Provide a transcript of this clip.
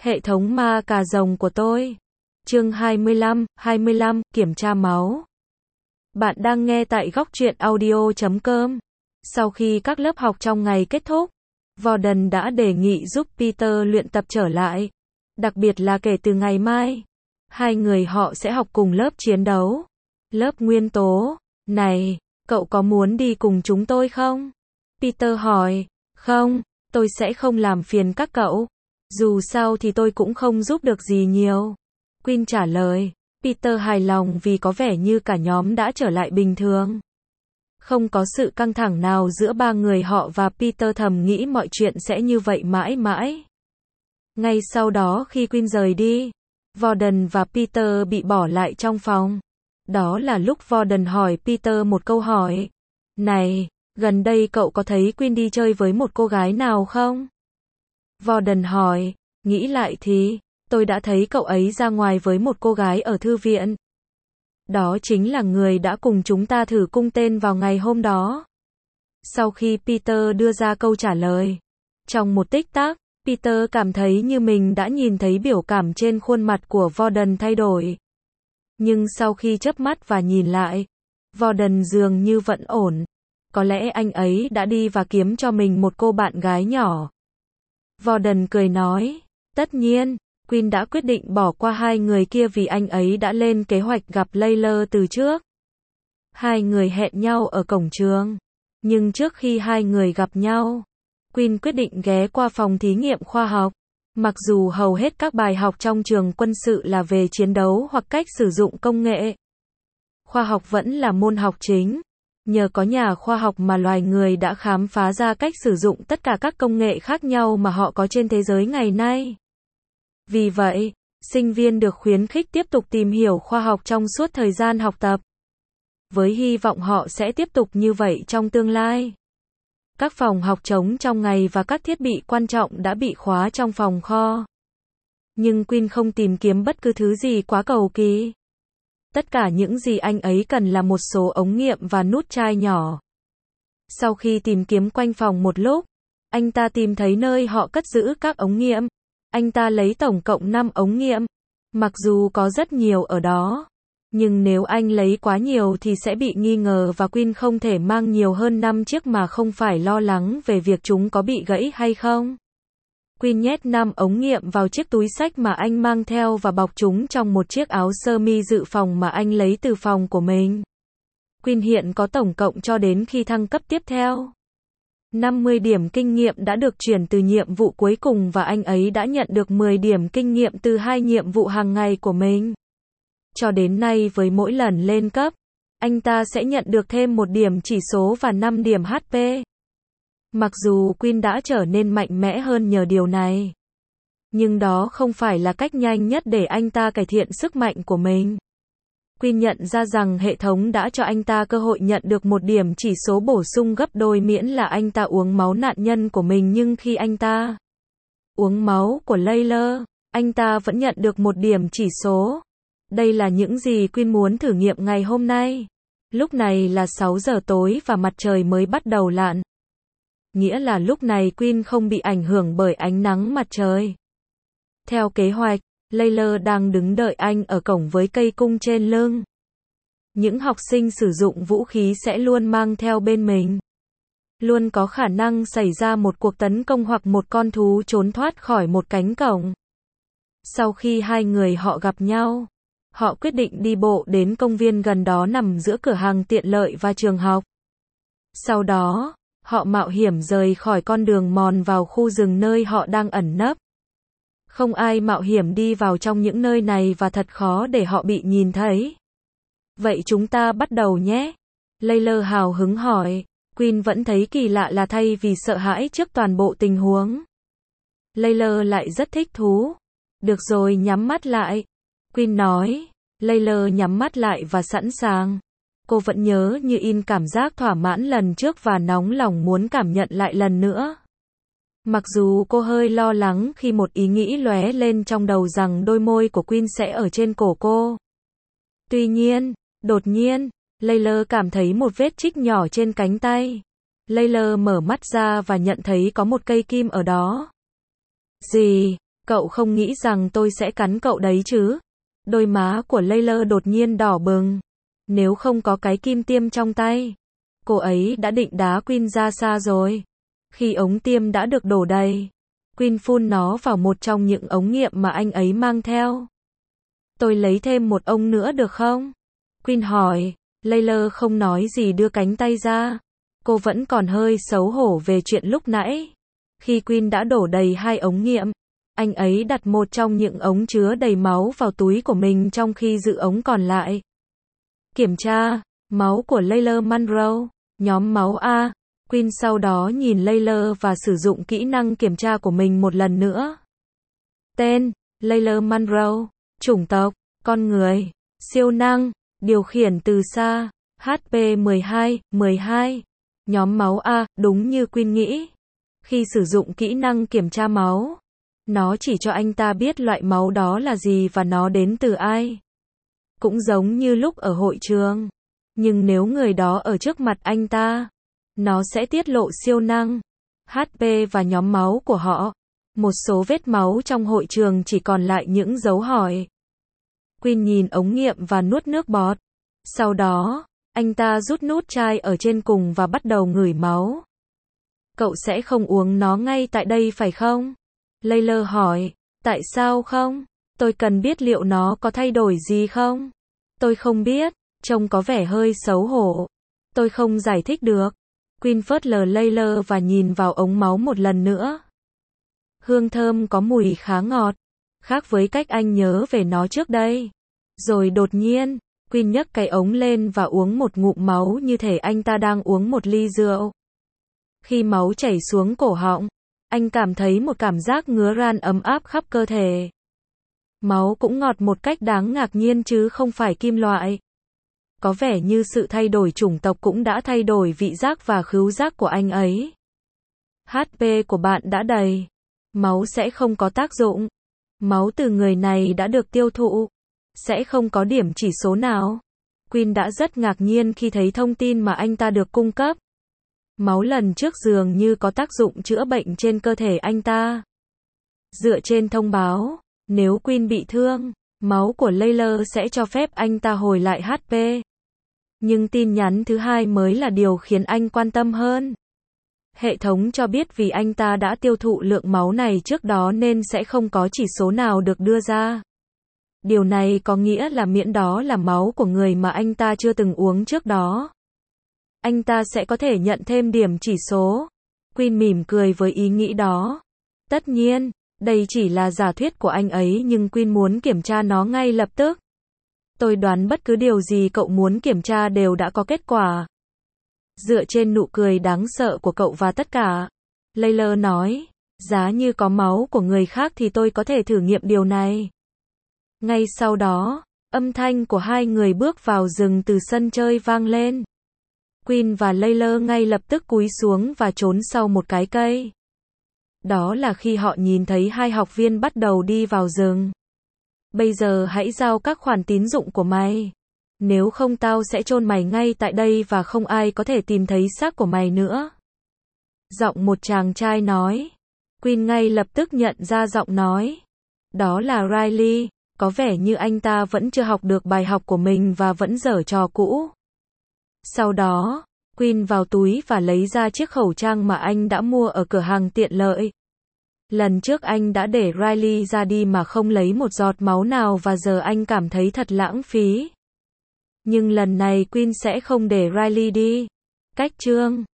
Hệ thống ma cà rồng của tôi. Chương 25, kiểm tra máu. Bạn đang nghe tại góc truyện audio.com. Sau khi các lớp học trong ngày kết thúc, Warden đã đề nghị giúp Peter luyện tập trở lại. Đặc biệt là kể từ ngày mai, hai người họ sẽ học cùng lớp chiến đấu. Lớp nguyên tố. Này, cậu có muốn đi cùng chúng tôi không? Peter hỏi. Không, tôi sẽ không làm phiền các cậu. Dù sao thì tôi cũng không giúp được gì nhiều. Quinn trả lời. Peter hài lòng vì có vẻ như cả nhóm đã trở lại bình thường. Không có sự căng thẳng nào giữa ba người họ và Peter thầm nghĩ mọi chuyện sẽ như vậy mãi mãi. Ngay sau đó khi Quinn rời đi, Warden và Peter bị bỏ lại trong phòng. Đó là lúc Warden hỏi Peter một câu hỏi. Này, gần đây cậu có thấy Quinn đi chơi với một cô gái nào không? Warden hỏi, nghĩ lại thì, tôi đã thấy cậu ấy ra ngoài với một cô gái ở thư viện. Đó chính là người đã cùng chúng ta thử cung tên vào ngày hôm đó. Sau khi Peter đưa ra câu trả lời, trong một tích tắc, Peter cảm thấy như mình đã nhìn thấy biểu cảm trên khuôn mặt của Warden thay đổi. Nhưng sau khi chớp mắt và nhìn lại, Warden dường như vẫn ổn. Có lẽ anh ấy đã đi và kiếm cho mình một cô bạn gái nhỏ. Warden cười nói, tất nhiên, Quinn đã quyết định bỏ qua hai người kia vì anh ấy đã lên kế hoạch gặp Layla từ trước. Hai người hẹn nhau ở cổng trường. Nhưng trước khi hai người gặp nhau, Quinn quyết định ghé qua phòng thí nghiệm khoa học. Mặc dù hầu hết các bài học trong trường quân sự là về chiến đấu hoặc cách sử dụng công nghệ, khoa học vẫn là môn học chính. Nhờ có nhà khoa học mà loài người đã khám phá ra cách sử dụng tất cả các công nghệ khác nhau mà họ có trên thế giới ngày nay. Vì vậy, sinh viên được khuyến khích tiếp tục tìm hiểu khoa học trong suốt thời gian học tập. Với hy vọng họ sẽ tiếp tục như vậy trong tương lai. Các phòng học trống trong ngày và các thiết bị quan trọng đã bị khóa trong phòng kho. Nhưng Quinn không tìm kiếm bất cứ thứ gì quá cầu kỳ. Tất cả những gì anh ấy cần là một số ống nghiệm và nút chai nhỏ. Sau khi tìm kiếm quanh phòng một lúc, anh ta tìm thấy nơi họ cất giữ các ống nghiệm. Anh ta lấy tổng cộng 5 ống nghiệm. Mặc dù có rất nhiều ở đó, nhưng nếu anh lấy quá nhiều thì sẽ bị nghi ngờ và Quinn không thể mang nhiều hơn 5 chiếc mà không phải lo lắng về việc chúng có bị gãy hay không. Quinn nhét 5 ống nghiệm vào chiếc túi xách mà anh mang theo và bọc chúng trong một chiếc áo sơ mi dự phòng mà anh lấy từ phòng của mình. Quinn hiện có tổng cộng cho đến khi thăng cấp tiếp theo. 50 điểm kinh nghiệm đã được chuyển từ nhiệm vụ cuối cùng và anh ấy đã nhận được 10 điểm kinh nghiệm từ 2 nhiệm vụ hàng ngày của mình. Cho đến nay với mỗi lần lên cấp, anh ta sẽ nhận được thêm 1 điểm chỉ số và 5 điểm HP. Mặc dù Quinn đã trở nên mạnh mẽ hơn nhờ điều này, nhưng đó không phải là cách nhanh nhất để anh ta cải thiện sức mạnh của mình. Quinn nhận ra rằng hệ thống đã cho anh ta cơ hội nhận được 1 điểm chỉ số bổ sung gấp đôi miễn là anh ta uống máu nạn nhân của mình, nhưng khi anh ta uống máu của Layla, anh ta vẫn nhận được 1 điểm chỉ số. Đây là những gì Quinn muốn thử nghiệm ngày hôm nay. Lúc này là 6 giờ tối và mặt trời mới bắt đầu lặn. Nghĩa là lúc này Quinn không bị ảnh hưởng bởi ánh nắng mặt trời. Theo kế hoạch, Layla đang đứng đợi anh ở cổng với cây cung trên lưng. Những học sinh sử dụng vũ khí sẽ luôn mang theo bên mình. Luôn có khả năng xảy ra một cuộc tấn công hoặc một con thú trốn thoát khỏi một cánh cổng. Sau khi hai người họ gặp nhau, họ quyết định đi bộ đến công viên gần đó nằm giữa cửa hàng tiện lợi và trường học. Sau đó, họ mạo hiểm rời khỏi con đường mòn vào khu rừng nơi họ đang ẩn nấp. Không ai mạo hiểm đi vào trong những nơi này và thật khó để họ bị nhìn thấy. Vậy chúng ta bắt đầu nhé. Layla hào hứng hỏi. Quinn vẫn thấy kỳ lạ là thay vì sợ hãi trước toàn bộ tình huống, Layla lại rất thích thú. Được rồi, nhắm mắt lại. Quinn nói. Layla nhắm mắt lại và sẵn sàng. Cô vẫn nhớ như in cảm giác thỏa mãn lần trước và nóng lòng muốn cảm nhận lại lần nữa. Mặc dù cô hơi lo lắng khi một ý nghĩ lóe lên trong đầu rằng đôi môi của Quinn sẽ ở trên cổ cô. Tuy nhiên, đột nhiên, Layla cảm thấy một vết chích nhỏ trên cánh tay. Layla mở mắt ra và nhận thấy có một cây kim ở đó. Gì? Cậu không nghĩ rằng tôi sẽ cắn cậu đấy chứ? Đôi má của Layla đột nhiên đỏ bừng. Nếu không có cái kim tiêm trong tay, cô ấy đã định đá Queen ra xa rồi. Khi ống tiêm đã được đổ đầy, Queen phun nó vào một trong những ống nghiệm mà anh ấy mang theo. Tôi lấy thêm một ống nữa được không? Queen hỏi. Layla không nói gì, đưa cánh tay ra. Cô vẫn còn hơi xấu hổ về chuyện lúc nãy. Khi Queen đã đổ đầy 2 ống nghiệm, anh ấy đặt một trong những ống chứa đầy máu vào túi của mình trong khi giữ ống còn lại. Kiểm tra máu của Layla Monroe, nhóm máu A. Queen sau đó nhìn Layla và sử dụng kỹ năng kiểm tra của mình một lần nữa. Tên: Layla Monroe. Chủng tộc: con người. Siêu năng: điều khiển từ xa. HP 12. Nhóm máu A, đúng như Queen nghĩ. Khi sử dụng kỹ năng kiểm tra máu, nó chỉ cho anh ta biết loại máu đó là gì và nó đến từ ai. Cũng giống như lúc ở hội trường. Nhưng nếu người đó ở trước mặt anh ta, nó sẽ tiết lộ siêu năng, HP và nhóm máu của họ. Một số vết máu trong hội trường chỉ còn lại những dấu hỏi. Queen nhìn ống nghiệm và nuốt nước bọt. Sau đó, anh ta rút nút chai ở trên cùng và bắt đầu ngửi máu. Cậu sẽ không uống nó ngay tại đây phải không? Layla hỏi. Tại sao không? Tôi cần biết liệu nó có thay đổi gì không? Tôi không biết. Trông có vẻ hơi xấu hổ. Tôi không giải thích được. Queen phớt lờ Layla và nhìn vào ống máu một lần nữa. Hương thơm có mùi khá ngọt, khác với cách anh nhớ về nó trước đây. Rồi đột nhiên, Queen nhấc cái ống lên và uống một ngụm máu như thể anh ta đang uống một ly rượu. Khi máu chảy xuống cổ họng, anh cảm thấy một cảm giác ngứa ran ấm áp khắp cơ thể. Máu cũng ngọt một cách đáng ngạc nhiên chứ không phải kim loại. Có vẻ như sự thay đổi chủng tộc cũng đã thay đổi vị giác và khứu giác của anh ấy. HP của bạn đã đầy. Máu sẽ không có tác dụng. Máu từ người này đã được tiêu thụ. Sẽ không có điểm chỉ số nào. Queen đã rất ngạc nhiên khi thấy thông tin mà anh ta được cung cấp. Máu lần trước dường như có tác dụng chữa bệnh trên cơ thể anh ta. Dựa trên thông báo, nếu Queen bị thương, máu của Layla sẽ cho phép anh ta hồi lại HP. Nhưng tin nhắn thứ hai mới là điều khiến anh quan tâm hơn. Hệ thống cho biết vì anh ta đã tiêu thụ lượng máu này trước đó nên sẽ không có chỉ số nào được đưa ra. Điều này có nghĩa là miễn đó là máu của người mà anh ta chưa từng uống trước đó, anh ta sẽ có thể nhận thêm điểm chỉ số. Queen mỉm cười với ý nghĩ đó. Tất nhiên, đây chỉ là giả thuyết của anh ấy nhưng Queen muốn kiểm tra nó ngay lập tức. Tôi đoán bất cứ điều gì cậu muốn kiểm tra đều đã có kết quả. Dựa trên nụ cười đáng sợ của cậu và tất cả, Layla nói, giá như có máu của người khác thì tôi có thể thử nghiệm điều này. Ngay sau đó, âm thanh của hai người bước vào rừng từ sân chơi vang lên. Queen và Layla ngay lập tức cúi xuống và trốn sau một cái cây. Đó là khi họ nhìn thấy hai học viên bắt đầu đi vào rừng. Bây giờ hãy giao các khoản tín dụng của mày. Nếu không tao sẽ chôn mày ngay tại đây và không ai có thể tìm thấy xác của mày nữa. Giọng một chàng trai nói. Queen ngay lập tức nhận ra giọng nói. Đó là Riley, có vẻ như anh ta vẫn chưa học được bài học của mình và vẫn giở trò cũ. Sau đó, Queen vào túi và lấy ra chiếc khẩu trang mà anh đã mua ở cửa hàng tiện lợi. Lần trước anh đã để Riley ra đi mà không lấy một giọt máu nào và giờ anh cảm thấy thật lãng phí. Nhưng lần này Queen sẽ không để Riley đi. Cách chương